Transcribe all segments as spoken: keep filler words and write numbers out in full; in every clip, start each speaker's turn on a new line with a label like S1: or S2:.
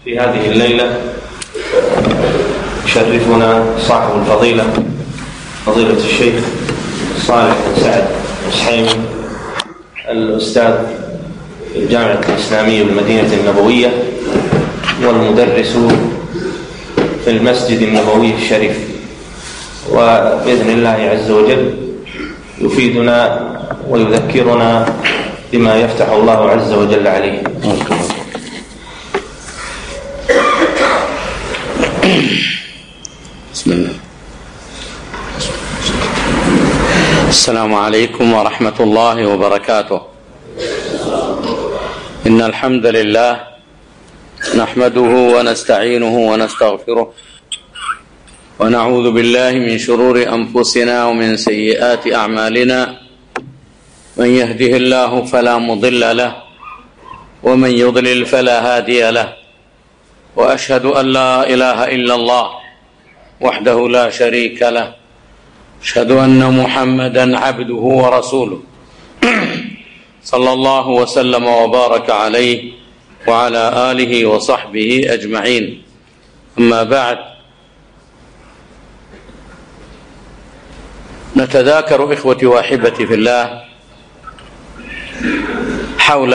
S1: في هذه الليلة يشرفنا صاحب الفضيلة فضيلة الشيخ صالح بن سعد السحيمي الأستاذ في الجامعة الإسلامية بالمدينة النبوية والمدرس في المسجد النبوي الشريف، وبإذن الله عز وجل يفيدنا ويذكرنا بما يفتح الله عز وجل عليه.
S2: بسم الله. السلام عليكم ورحمة الله وبركاته. إن الحمد لله نحمده ونستعينه ونستغفره ونعوذ بالله من شرور أنفسنا ومن سيئات أعمالنا، من يهده الله فلا مضل له ومن يضلل فلا هادي له، وأشهد أن لا إله إلا الله وحده لا شريك له، أشهد أن محمدا عبده ورسوله صلى الله وسلم وبارك عليه وعلى آله وصحبه أجمعين. أما بعد، نتذاكر إخوتي وأحبتي في الله حول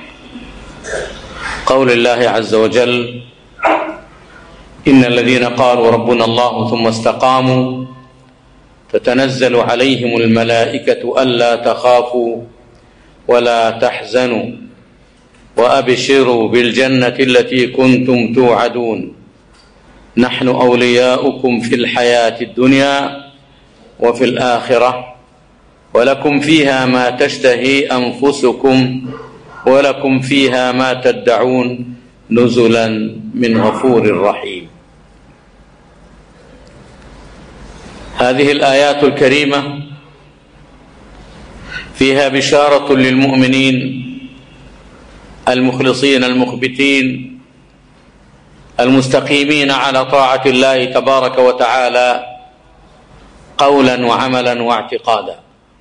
S2: قول الله عز وجل: إن الذين قالوا ربنا الله ثم استقاموا تتنزل عليهم الملائكة ألا تخافوا ولا تحزنوا وأبشروا بالجنة التي كنتم توعدون، نحن أولياؤكم في الحياة الدنيا وفي الآخرة، ولكم فيها ما تشتهي أنفسكم ولكم فيها ما تدعون نزلا من غفور رحيم. هذه الآيات الكريمة فيها بشارة للمؤمنين المخلصين المخبتين المستقيمين على طاعة الله تبارك وتعالى قولا وعملا واعتقادا،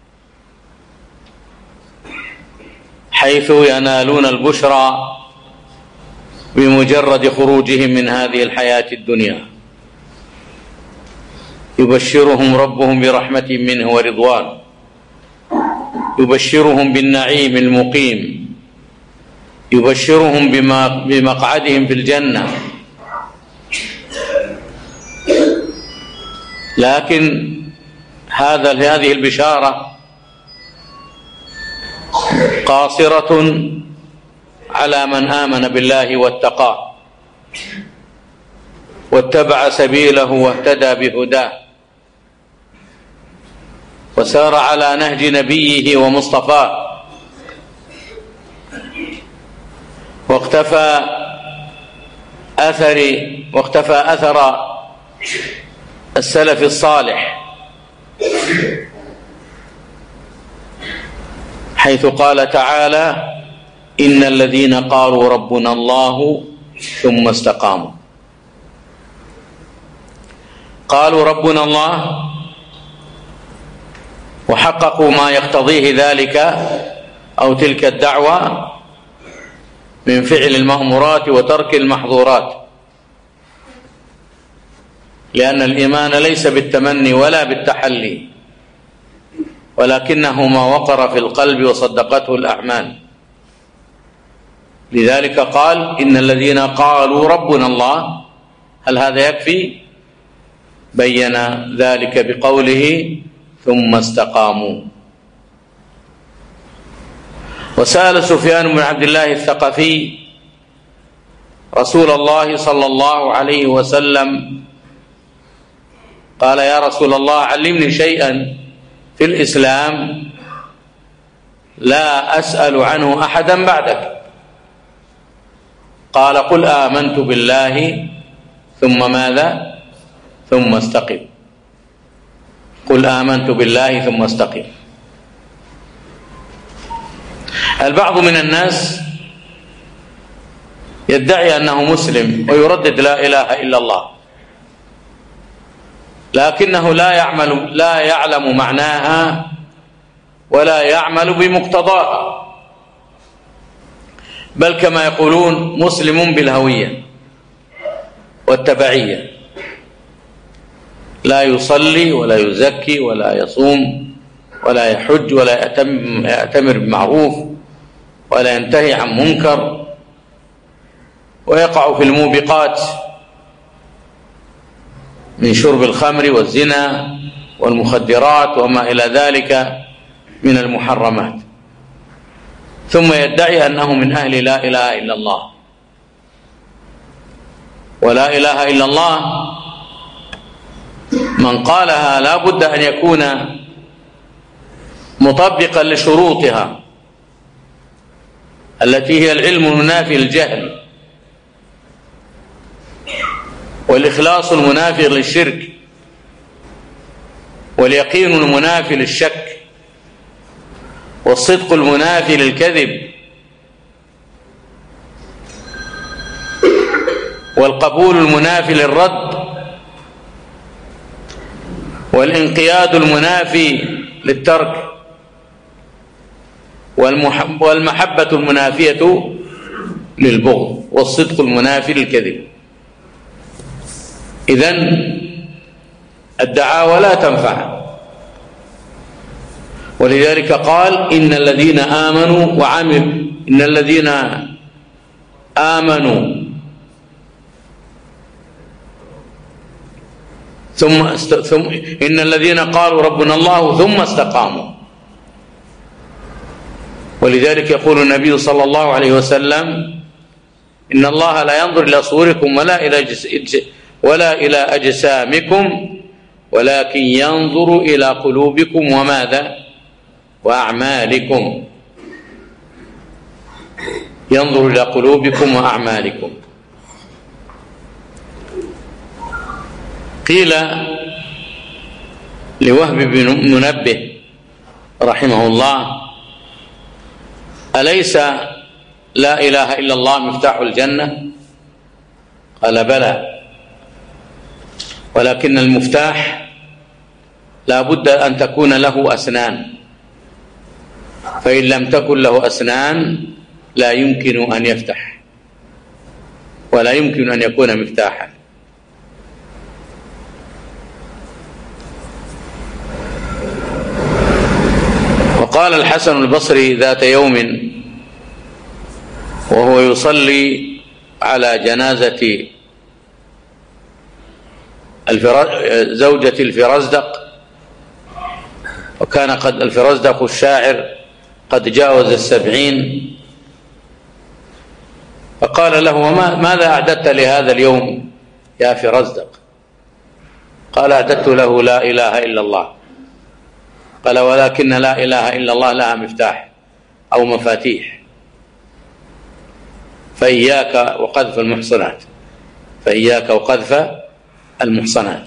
S2: حيث ينالون البشرى بمجرد خروجهم من هذه الحياة الدنيا. يبشرهم ربهم برحمة منه ورضوان، يبشرهم بالنعيم المقيم، يبشرهم بمقعدهم في الجنة. لكن هذا هذه البشارة قاصرة على من آمن بالله واتقاه واتبع سبيله واهتدى بهداه وسار على نهج نبيه ومصطفاه، واقتفى أثر واقتفى أثر السلف الصالح، حيث قال تعالى: إن الذين قالوا ربنا الله ثم استقاموا. قالوا ربنا الله وحققوا ما يقتضيه ذلك أو تلك الدعوة من فعل المأمورات وترك المحظورات، لأن الإيمان ليس بالتمني ولا بالتحلي، ولكنه ما وقر في القلب وصدقته الأعمال. لذلك قال: إن الذين قالوا ربنا الله. هل هذا يكفي؟ بين ذلك بقوله: ثم استقاموا. وسأل سفيان بن عبد الله الثقفي رسول الله صلى الله عليه وسلم قال: يا رسول الله، علمني شيئا في الإسلام لا أسأل عنه أحدا بعدك. قال: قل آمنت بالله ثم ماذا؟ ثم استقم. قل آمنت بالله ثم استقم. البعض من الناس يدعي أنه مسلم ويردد لا إله إلا الله، لكنه لا يعمل لا يعلم معناها ولا يعمل بمقتضاها، بل كما يقولون مسلم بالهوية، والتبعية، لا يصلي ولا يزكي ولا يصوم ولا يحج ولا يأتمر بمعروف ولا ينتهي عن منكر، ويقع في الموبقات من شرب الخمر والزنا والمخدرات وما إلى ذلك من المحرمات، ثم يدعي أنه من أهل لا إله إلا الله. ولا إله إلا الله من قالها لا بد أن يكون مطبقا لشروطها التي هي العلم المنافي للجهل، والإخلاص المنافي للشرك، واليقين المنافي للشك، والصدق المنافي للكذب، والقبول المنافي للرد، والانقياد المنافي للترك، والمحبة المنافية للبغض، والصدق المنافي للكذب. إذن الدعاوى لا تنفع، ولذلك قال إن الذين آمنوا وعملوا إن الذين آمنوا ثم, است... ثم إن الذين قالوا ربنا الله ثم استقاموا. ولذلك يقول النبي صلى الله عليه وسلم إن الله لا ينظر إلى صوركم ولا إلى جس... ولا إلى أجسامكم ولكن ينظر إلى قلوبكم وماذا وأعمالكم، ينظر إلى قلوبكم وأعمالكم. قيل لوهب بن منبه رحمه الله أليس لا إله إلا الله مفتاح الجنة؟ قال بلى، ولكن المفتاح لا بد أن تكون له أسنان، فإن لم تكن له أسنان لا يمكن أن يفتح ولا يمكن أن يكون مفتاحا. وقال الحسن البصري ذات يوم وهو يصلي على جنازة زوجة الفرزدق، وكان قد الفرزدق الشاعر قد جاوز السبعين، فقال له وما ماذا أعددت لهذا اليوم يا فرزدق؟ قال أعددت له لا إله إلا الله. قال ولكن لا إله إلا الله لها مفتاح أو مفاتيح، فإياك وقذف المحصنات فإياك وقذف المحصنات.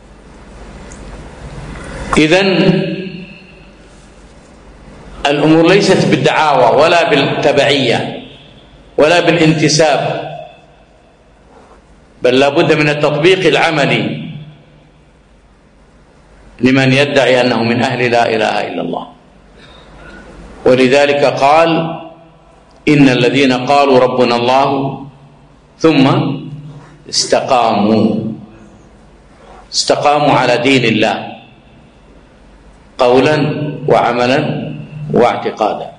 S2: إذن الأمور ليست بالدعاوى ولا بالتبعية ولا بالانتساب، بل لا بد من التطبيق العملي لمن يدعي أنه من أهل لا إله إلا الله. ولذلك قال إن الذين قالوا ربنا الله ثم استقاموا استقاموا على دين الله قولا وعملا واعتقادا.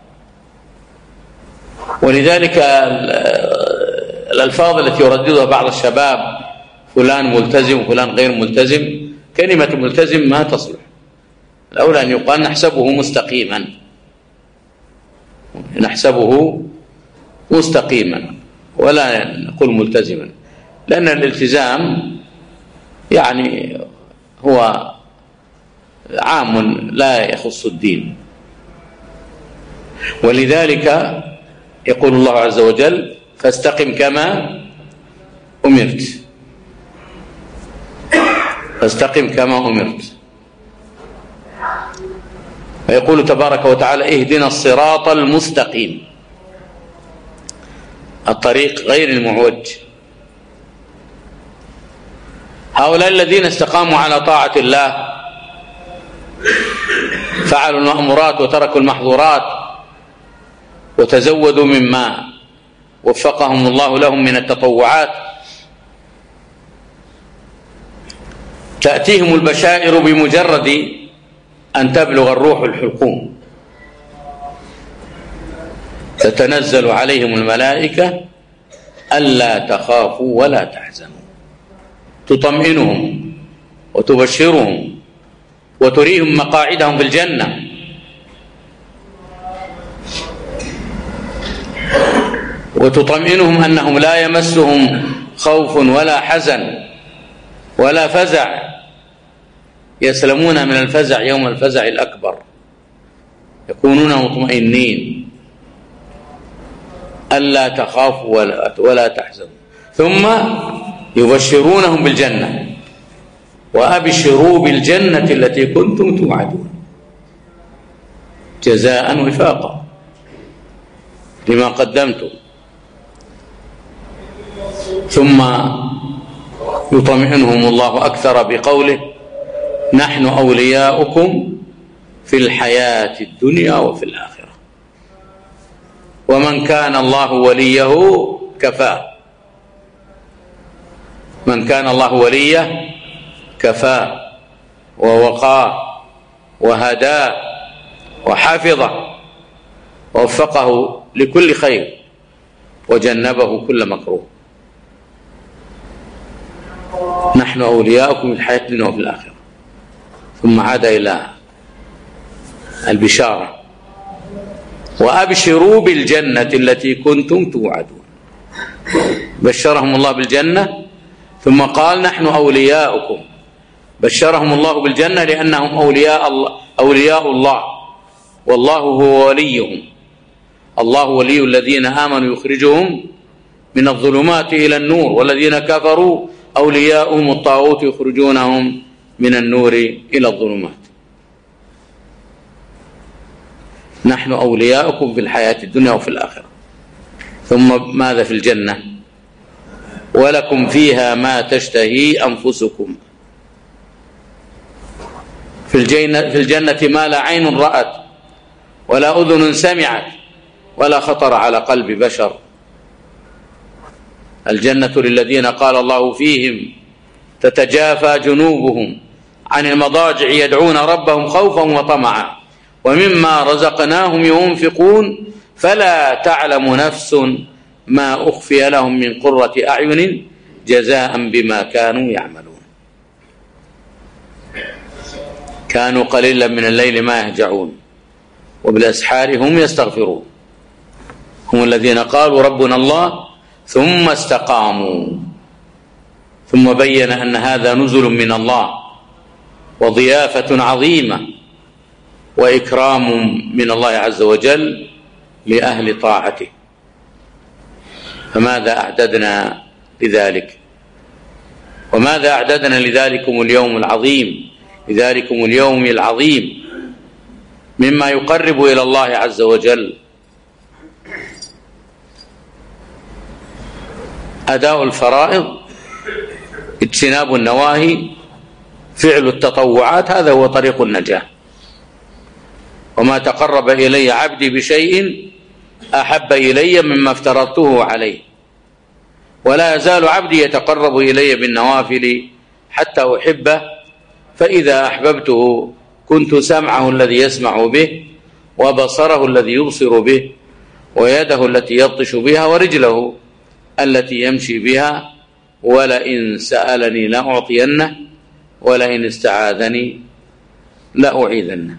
S2: ولذلك الألفاظ التي يرددها بعض الشباب فلان ملتزم وفلان غير ملتزم، كلمة ملتزم ما تصلح، الأولى أن يقال نحسبه مستقيما نحسبه مستقيما ولا نقول ملتزما، لأن الالتزام يعني هو عام لا يخص الدين. ولذلك يقول الله عز وجل فاستقم كما أمرت فاستقم كما أمرت. ويقول تبارك وتعالى اهدنا الصراط المستقيم، الطريق غير المعوج. هؤلاء الذين استقاموا على طاعة الله فعلوا المأمورات وتركوا المحظورات وتزودوا مما وفقهم الله لهم من التطوعات، تأتيهم البشائر بمجرد أن تبلغ الروح الحلقوم، تتنزل عليهم الملائكة ألا تخافوا ولا تحزنوا، تطمئنهم وتبشرهم وتريهم مقاعدهم في الجنة، وتطمئنهم أنهم لا يمسهم خوف ولا حزن ولا فزع، يسلمون من الفزع يوم الفزع الأكبر، يكونون مطمئنين ألا تخافوا ولا, ولا تحزنوا. ثم يبشرونهم بالجنة، وأبشروا بالجنة التي كنتم توعدون جزاء وفاقا لما قدمتم. ثم يطمئنهم الله أكثر بقوله نحن أولياؤكم في الحياة الدنيا وفي الآخرة، ومن كان الله وليه كفاه، من كان الله وليه كفاه ووقاه وهداه وحفظه ووفقه لكل خير وجنبه كل مكروه. نحن أولياؤكم في الحياة الدنيا وفي الآخرة. ثم عاد إلى البشارة وأبشروا بالجنة التي كنتم توعدون، بشرهم الله بالجنة ثم قال نحن أولياؤكم، بشرهم الله بالجنة لأنهم أولياء الله, أولياء الله والله هو وليهم. الله ولي الذين آمنوا يخرجهم من الظلمات إلى النور، والذين كفروا أولياؤهم الطاغوت يخرجونهم من النور إلى الظلمات. نحن أولياؤكم في الحياة الدنيا وفي الآخرة. ثم ماذا في الجنة؟ ولكم فيها ما تشتهي أنفسكم. في الجنة, في الجنة ما لا عين رأت ولا أذن سمعت ولا خطر على قلب بشر. الجنة للذين قال الله فيهم تتجافى جنوبهم عن المضاجع يدعون ربهم خوفا وطمعا ومما رزقناهم ينفقون فلا تعلم نفس ما أخفي لهم من قرة أعين جزاء بما كانوا يعملون. كانوا قليلا من الليل ما يهجعون وبالأسحار هم يستغفرون. هم الذين قالوا ربنا الله ثم استقاموا. ثم بين أن هذا نزل من الله وضيافة عظيمة وإكرام من الله عز وجل لأهل طاعته. فماذا أعددنا لذلك؟ وماذا أعددنا لذلكم اليوم العظيم، لذلكم اليوم العظيم مما يقرب إلى الله عز وجل؟ أداء الفرائض، اجتناب النواهي، فعل التطوعات، هذا هو طريق النجاة. وما تقرب إلي عبدي بشيء أحب إلي مما افترضته عليه، ولا يزال عبدي يتقرب إلي بالنوافل حتى أحبه، فإذا أحببته كنت سمعه الذي يسمع به وبصره الذي يبصر به ويده التي يبطش بها ورجله التي يمشي بها، ولئن سألني لأعطينه ولئن استعاذني لأعيذنه.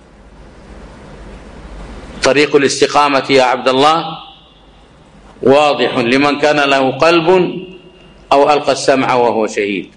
S2: طريق الاستقامة يا عبد الله واضح لمن كان له قلب أو ألقى السمع وهو شهيد.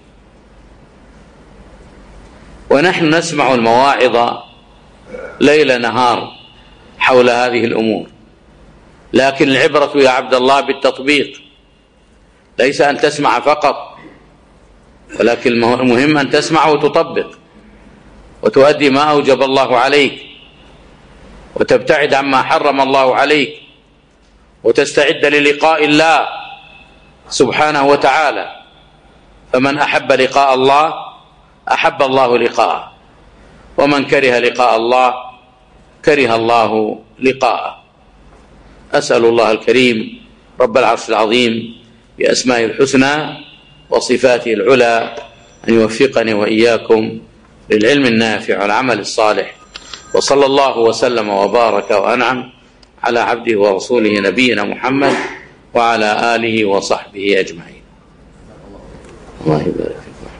S2: ونحن نسمع المواعظ ليل نهار حول هذه الأمور، لكن العبرة يا عبد الله بالتطبيق، ليس أن تسمع فقط، ولكن المهم أن تسمع وتطبق وتؤدي ما أوجب الله عليك وتبتعد عما حرم الله عليك وتستعد للقاء الله سبحانه وتعالى. فمن أحب لقاء الله أحب الله لقاءه، ومن كره لقاء الله كره الله لقاءه. أسأل الله الكريم رب العرش العظيم بأسمائه الحسنى وصفاته العلى أن يوفقني وإياكم للعلم النافع والعمل الصالح، وصلى الله وسلم وبارك وأنعم على عبده ورسوله نبينا محمد وعلى آله وصحبه أجمعين. الله يبارك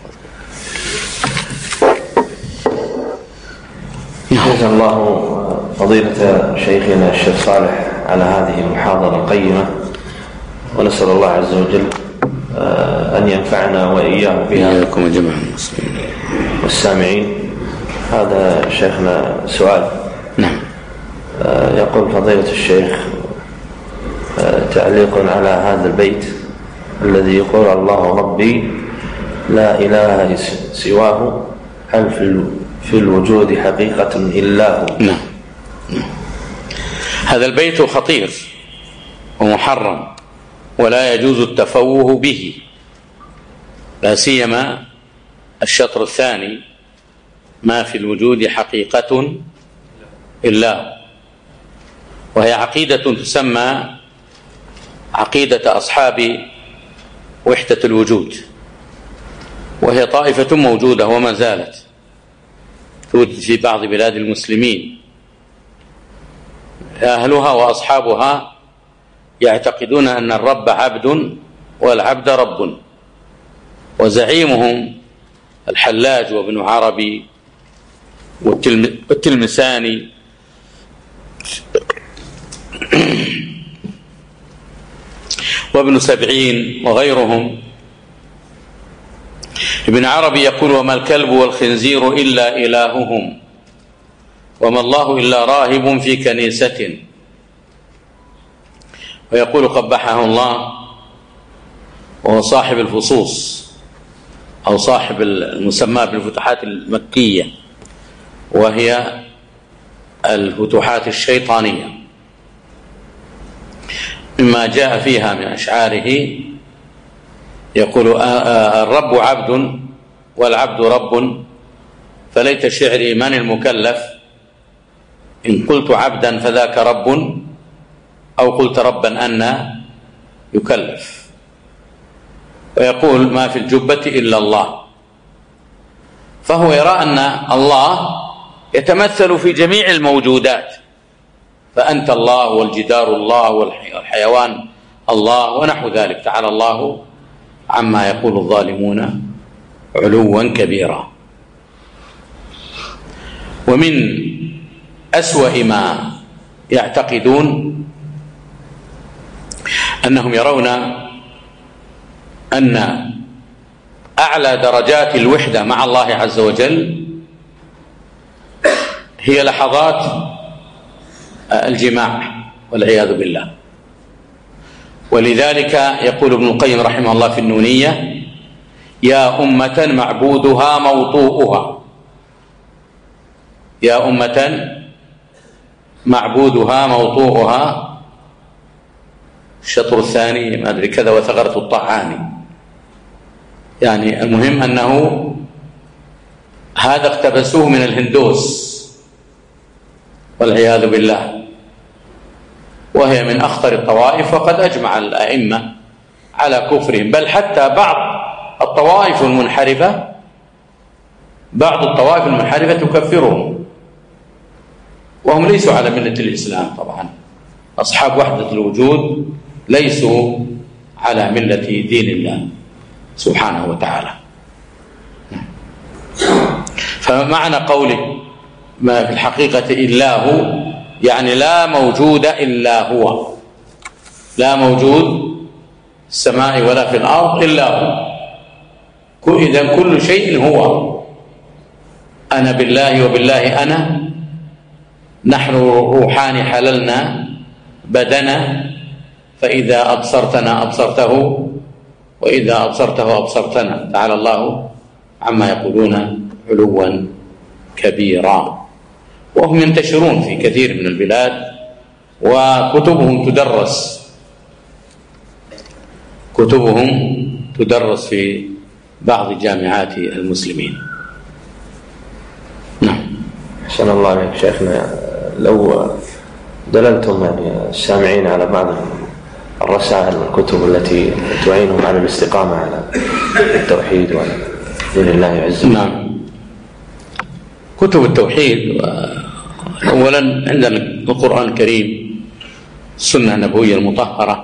S2: فيكم.
S1: جزا الله فضيلة شيخنا الشيخ صالح على هذه المحاضرة القيمة، ونسأل الله عز وجل أن ينفعنا وإياه بها
S2: إياكم جميعا المسلمين
S1: والسامعين. هذا شيخنا سؤال.
S2: نعم.
S1: يقول فضيلة الشيخ تعليق على هذا البيت الذي يقول الله ربي لا إله سواه هل في الوجود حقيقة إلا هو.
S2: نعم. هذا البيت خطير ومحرم ولا يجوز التفوه به، لا سيما الشطر الثاني ما في الوجود حقيقة إلا هو، وهي عقيدة تسمى عقيدة أصحاب وحدة الوجود، وهي طائفة موجودة وما زالت توجد في بعض بلاد المسلمين. أهلها وأصحابها يعتقدون أن الرب عبد والعبد رب، وزعيمهم الحلاج وابن عربي والتلمساني وابن سبعين وغيرهم. ابن عربي يقول وما الكلب والخنزير إلا إلههم، وما الله إلا راهب في كنيسة. ويقول قبحه الله وهو صاحب الفصوص أو صاحب المسمى بالفتوحات المكية، وهي الفتوحات الشيطانية، مما جاء فيها من أشعاره يقول الرب عبد والعبد رب، فليت شعري من المكلف إن قلت عبدا فذاك رب، أو قلت ربا أن يكلف. ويقول ما في الجبة إلا الله، فهو يرى أن الله يتمثل في جميع الموجودات، فأنت الله والجدار الله والحيوان الله ونحو ذلك، تعالى الله عما يقول الظالمون علوا كبيرا. ومن أسوأ ما يعتقدون أنهم يرون أن أعلى درجات الوحدة مع الله عز وجل هي لحظات الجماع والعياذ بالله. ولذلك يقول ابن القيم رحمه الله في النونية يا أمة معبودها موطوءها، يا أمة معبودها موطوءها، الشطر الثاني ما أدري كذا وثغرة الطعام. يعني المهم أنه هذا اقتبسوه من الهندوس والعياذ بالله، وهي من أخطر الطوائف، وقد أجمع الأئمة على كفرهم، بل حتى بعض الطوائف المنحرفة بعض الطوائف المنحرفة تكفرهم، وهم ليسوا على ملة الإسلام. طبعا أصحاب وحدة الوجود ليسوا على ملة دين الله سبحانه وتعالى. فمعنى قوله ما في الحقيقة إلا هو يعني لا موجود إلا هو، لا موجود في السماء ولا في الأرض إلا هو، إذن كل شيء هو. أنا بالله وبالله أنا، نحن روحان حللنا بدنا، فإذا أبصرتنا أبصرته وإذا أبصرته أبصرتنا، تعالى الله عما يقولون علوا كبيرا. وهم ينتشرون في كثير من البلاد وكتبهم تدرس كتبهم تدرس في بعض جامعات المسلمين. نعم.
S1: أحسن الله عليك شيخنا، لو دللتم يعني السامعين على بعض الرسائل والكتب التي تعينهم على الاستقامة على التوحيد وعلى دين الله عز وجل.
S2: نعم. كتب التوحيد أولا عندنا القرآن الكريم، السنة النبوية المطهرة،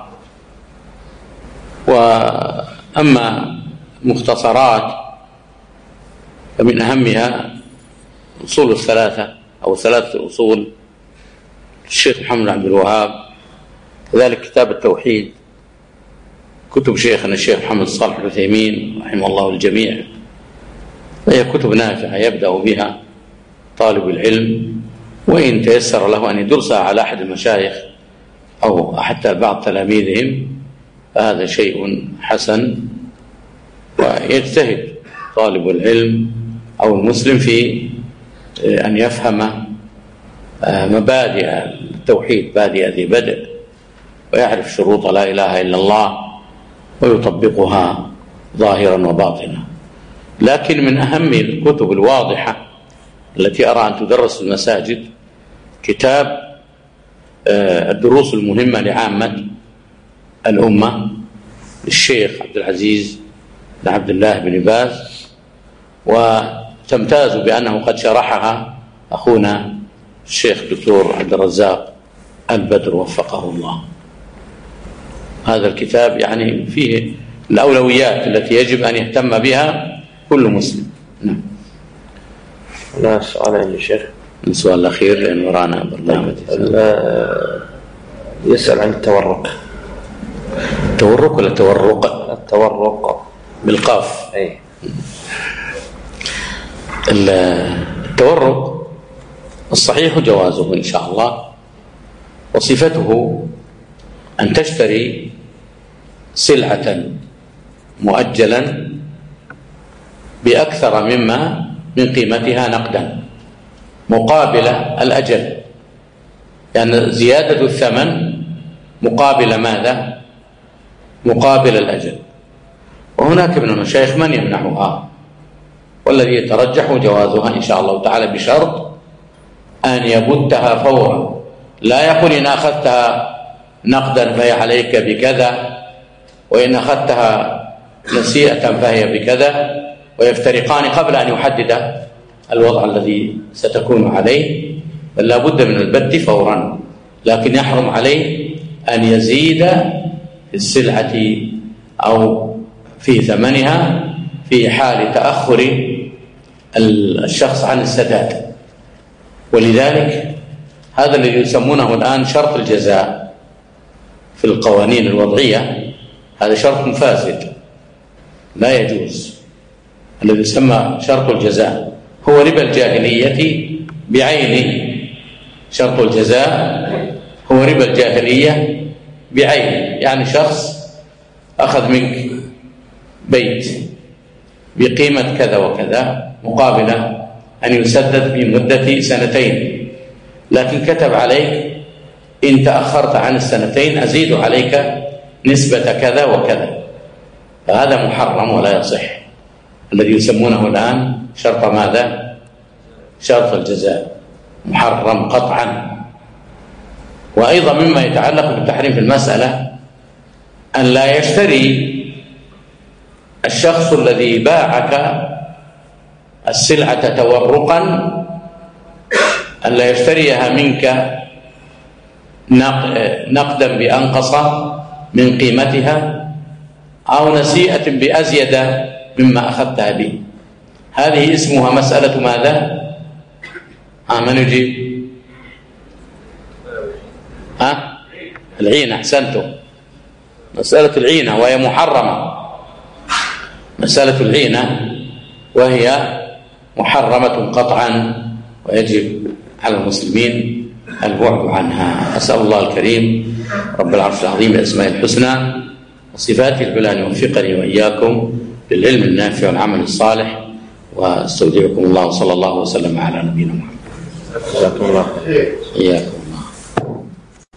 S2: وأما مختصرات فمن أهمها أصول الثلاثة أو ثلاثة أصول الشيخ محمد عبد الوهاب، كذلك كتاب التوحيد كتب شيخنا الشيخ محمد صالح العثيمين رحمه الله الجميع، وهي كتب نافعة يبدأ بها طالب العلم، وإن تيسر له أن يدرسها على أحد المشايخ أو حتى بعض تلاميذهم فهذا شيء حسن. ويجتهد طالب العلم أو المسلم في أن يفهم مبادئ التوحيد بادئ ذي بدء، ويعرف شروط لا إله إلا الله ويطبقها ظاهرا وباطنا. لكن من أهم الكتب الواضحة التي أرى أن تدرس في المساجد كتاب الدروس المهمة لعامة الأمة للشيخ عبد العزيز بن عبد الله بن باز، وتمتاز بأنه قد شرحها أخونا الشيخ دكتور عبد الرزاق البدر وفقه الله. هذا الكتاب يعني فيه الأولويات التي يجب أن يهتم بها كل مسلم. نعم.
S1: لا سؤال عندي شيخ.
S2: السؤال الأخير لأن ورانا برنامج.
S1: يسأل عن التورق.
S2: التورق ولا التورق؟
S1: التورق
S2: بالقاف.
S1: أي.
S2: التورق الصحيح جوازه إن شاء الله، وصفته أن تشتري سلعة مؤجلا بأكثر مما من قيمتها نقدا مقابل الأجل، يعني زيادة الثمن مقابل ماذا؟ مقابل الأجل. وهناك من المشايخ من يمنعها، والذي يترجح جوازها إن شاء الله تعالى بشرط أن يبتها فورا، لا يقول إن أخذتها نقدا فهي عليك بكذا، وإن أخذتها نسيئة فهي بكذا، ويفترقان قبل أن يحدد الوضع الذي ستكون عليه، بل لا بد من البت فورا. لكن يحرم عليه أن يزيد في السلعة أو في ثمنها في حال تأخر الشخص عن السداد. ولذلك هذا الذي يسمونه الآن شرط الجزاء في القوانين الوضعية، هذا شرط فاسد لا يجوز. الذي يسمى شرط الجزاء هو ربا الجاهلية بعينه. شرط الجزاء هو ربا الجاهلية بعينه، يعني شخص أخذ منك بيت بقيمة كذا وكذا مقابل أن يسدد في مدة سنتين، لكن كتب عليك إن تأخرت عن السنتين أزيد عليك نسبة كذا وكذا، فهذا محرم ولا يصح. الذي يسمونه الآن شرط ماذا؟ شرط الجزاء، محرم قطعا. وأيضا مما يتعلق بالتحريم في المسألة أن لا يشتري الشخص الذي باعك السلعة تورقا، أن لا يشتريها منك نقدا بأنقص من قيمتها أو نسيئة بأزيد مما أخذتها به. هذه اسمها مسألة ماذا؟ ها من يجيب؟ ها؟ العينة. أحسنتم، مسألة العينة وهي محرمة. مسألة العينة وهي محرمة قطعا، ويجب على المسلمين البعد عنها. أسأل الله الكريم رب العرش العظيم بأسمائه الحسنى وصفاته العلى أن يوفقني وإياكم للعلم النافع والعمل الصالح، واستودعكم الله صلى الله وسلم على نبينا محمد.
S1: جزاكم الله خير.
S2: إياكم.